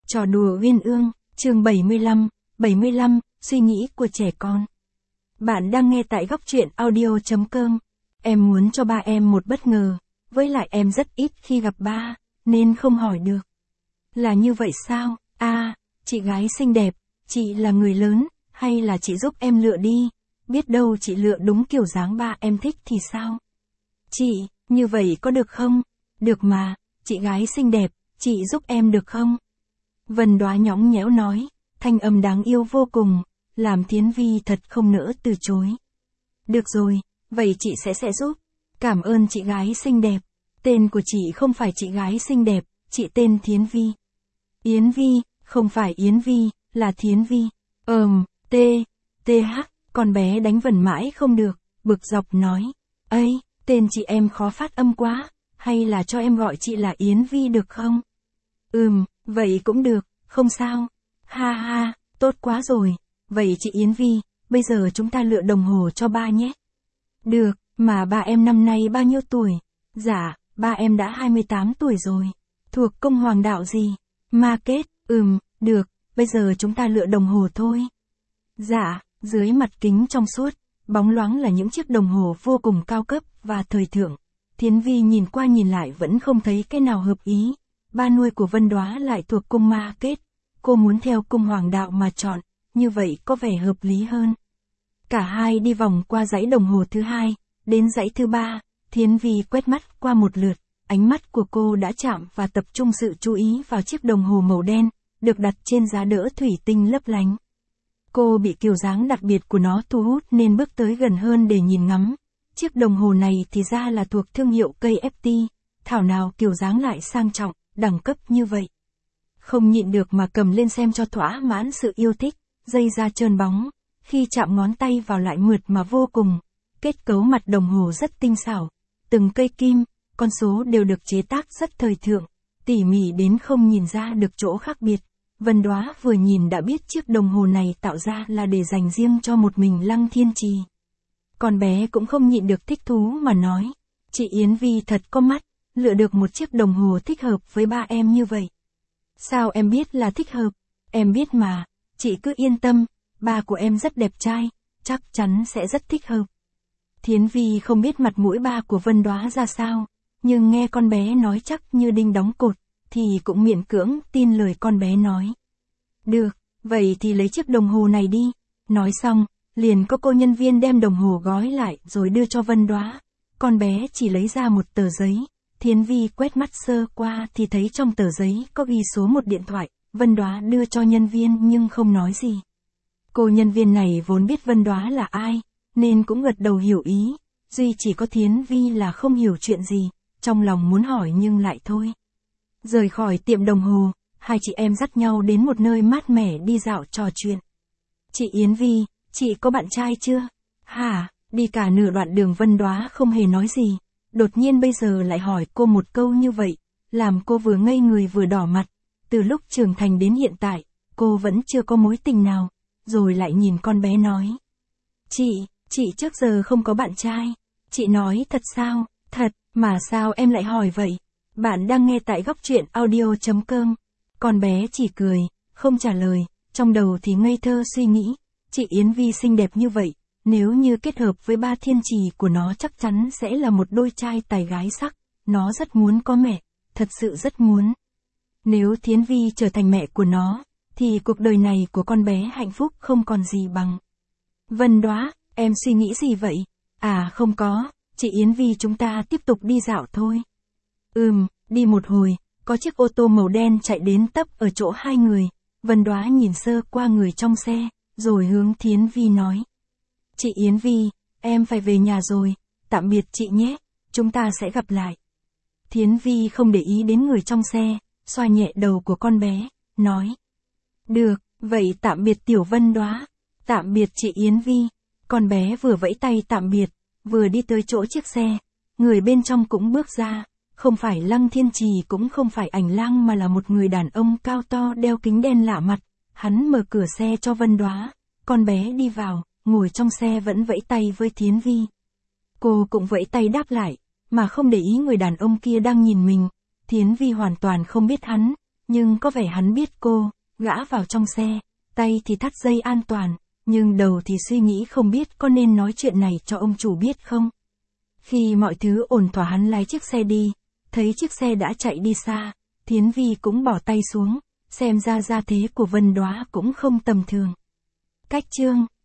Trò đùa uyên ương, chương 75, suy nghĩ của trẻ con. Bạn đang nghe tại góc truyện audio.com. Em muốn cho ba em một bất ngờ, với lại em rất ít khi gặp ba, nên không hỏi được. Là như vậy sao? Chị gái xinh đẹp, chị là người lớn, hay là chị giúp em lựa đi, biết đâu chị lựa đúng kiểu dáng ba em thích thì sao? Chị, như vậy có được không? Được mà, chị gái xinh đẹp, chị giúp em được không? Vân Đoá nhõng nhẽo nói, thanh âm đáng yêu vô cùng, làm Thiến Vi thật không nỡ từ chối. Được rồi, vậy chị sẽ giúp. Cảm ơn chị gái xinh đẹp. Tên của chị không phải chị gái xinh đẹp, chị tên Thiến Vi. Yến Vi, không phải Yến Vi, là Thiến Vi. Con bé đánh vần mãi không được, bực dọc nói. Ây, tên chị em khó phát âm quá, hay là cho em gọi chị là Yến Vi được không? Vậy cũng được, không sao. Ha ha, tốt quá rồi. Vậy chị Yến Vi, bây giờ chúng ta lựa đồng hồ cho ba nhé. Được, mà ba em năm nay bao nhiêu tuổi? Dạ, ba em đã 28 tuổi rồi. Thuộc công hoàng đạo gì? Market, được, bây giờ chúng ta lựa đồng hồ thôi. Dạ, dưới mặt kính trong suốt, bóng loáng là những chiếc đồng hồ vô cùng cao cấp và thời thượng. Thiến Vi nhìn qua nhìn lại vẫn không thấy cái nào hợp ý. Ba nuôi của Vân Đoá lại thuộc cung Market, cô muốn theo cung hoàng đạo mà chọn, như vậy có vẻ hợp lý hơn. Cả hai đi vòng qua dãy đồng hồ thứ hai, đến dãy thứ ba, Thiến Vi quét mắt qua một lượt, ánh mắt của cô đã chạm và tập trung sự chú ý vào chiếc đồng hồ màu đen, được đặt trên giá đỡ thủy tinh lấp lánh. Cô bị kiểu dáng đặc biệt của nó thu hút nên bước tới gần hơn để nhìn ngắm. Chiếc đồng hồ này thì ra là thuộc thương hiệu KFT, thảo nào kiểu dáng lại sang trọng, đẳng cấp như vậy. Không nhịn được mà cầm lên xem cho thỏa mãn sự yêu thích, dây da trơn bóng, khi chạm ngón tay vào lại mượt mà vô cùng. Kết cấu mặt đồng hồ rất tinh xảo, từng cây kim, con số đều được chế tác rất thời thượng, tỉ mỉ đến không nhìn ra được chỗ khác biệt. Vân Đoá vừa nhìn đã biết chiếc đồng hồ này tạo ra là để dành riêng cho một mình Lăng Thiên Trì. Con bé cũng không nhịn được thích thú mà nói, chị Yến Vi thật có mắt, lựa được một chiếc đồng hồ thích hợp với ba em như vậy. Sao em biết là thích hợp? Em biết mà, chị cứ yên tâm, ba của em rất đẹp trai, chắc chắn sẽ rất thích hợp. Thiến Vi không biết mặt mũi ba của Vân Đoá ra sao, nhưng nghe con bé nói chắc như đinh đóng cột, thì cũng miễn cưỡng tin lời con bé nói. Được, vậy thì lấy chiếc đồng hồ này đi. Nói xong, liền có cô nhân viên đem đồng hồ gói lại rồi đưa cho Vân Đoá. Con bé chỉ lấy ra một tờ giấy. Thiến Vi quét mắt sơ qua thì thấy trong tờ giấy có ghi số một điện thoại. Vân Đoá đưa cho nhân viên nhưng không nói gì. Cô nhân viên này vốn biết Vân Đoá là ai, nên cũng gật đầu hiểu ý. Duy chỉ có Thiến Vi là không hiểu chuyện gì, trong lòng muốn hỏi nhưng lại thôi. Rời khỏi tiệm đồng hồ, hai chị em dắt nhau đến một nơi mát mẻ đi dạo trò chuyện. Chị Yến Vi, chị có bạn trai chưa? Hả? Đi cả nửa đoạn đường Vân Đoá không hề nói gì. Đột nhiên bây giờ lại hỏi cô một câu như vậy, làm cô vừa ngây người vừa đỏ mặt. Từ lúc trưởng thành đến hiện tại, cô vẫn chưa có mối tình nào, rồi lại nhìn con bé nói. Chị trước giờ không có bạn trai. Chị nói thật sao? Thật, mà sao em lại hỏi vậy? Bạn đang nghe tại góc truyện audio.com. Con bé chỉ cười, không trả lời, trong đầu thì ngây thơ suy nghĩ. Chị Yến Vi xinh đẹp như vậy, nếu như kết hợp với ba thiên trì của nó chắc chắn sẽ là một đôi trai tài gái sắc. Nó rất muốn có mẹ, thật sự rất muốn. Nếu Thiến Vi trở thành mẹ của nó, thì cuộc đời này của con bé hạnh phúc không còn gì bằng. Vân Đoá, em suy nghĩ gì vậy? Không có, chị Yến Vi chúng ta tiếp tục đi dạo thôi. Đi một hồi, có chiếc ô tô màu đen chạy đến tấp ở chỗ hai người. Vân Đoá nhìn sơ qua người trong xe, rồi hướng Thiến Vi nói. Chị Yến Vi, em phải về nhà rồi, tạm biệt chị nhé, chúng ta sẽ gặp lại. Thiến Vi không để ý đến người trong xe, xoa nhẹ đầu của con bé, nói. Được, vậy tạm biệt tiểu Vân Đoá, tạm biệt chị Yến Vi. Con bé vừa vẫy tay tạm biệt, vừa đi tới chỗ chiếc xe, người bên trong cũng bước ra. Không phải Lăng Thiên Trì cũng không phải Ảnh Lang mà là một người đàn ông cao to đeo kính đen lạ mặt. Hắn mở cửa xe cho Vân Đoá. Con bé đi vào, ngồi trong xe vẫn vẫy tay với Thiến Vi. Cô cũng vẫy tay đáp lại, mà không để ý người đàn ông kia đang nhìn mình. Thiến Vi hoàn toàn không biết hắn, Nhưng có vẻ hắn biết cô, gã vào trong xe, tay thì thắt dây an toàn, nhưng đầu thì suy nghĩ không biết có nên nói chuyện này cho ông chủ biết không. Khi mọi thứ ổn thỏa hắn lái chiếc xe đi, thấy chiếc xe đã chạy đi xa, Thiến Vi cũng bỏ tay xuống, xem ra gia thế của Vân Đóa cũng không tầm thường. Cách chương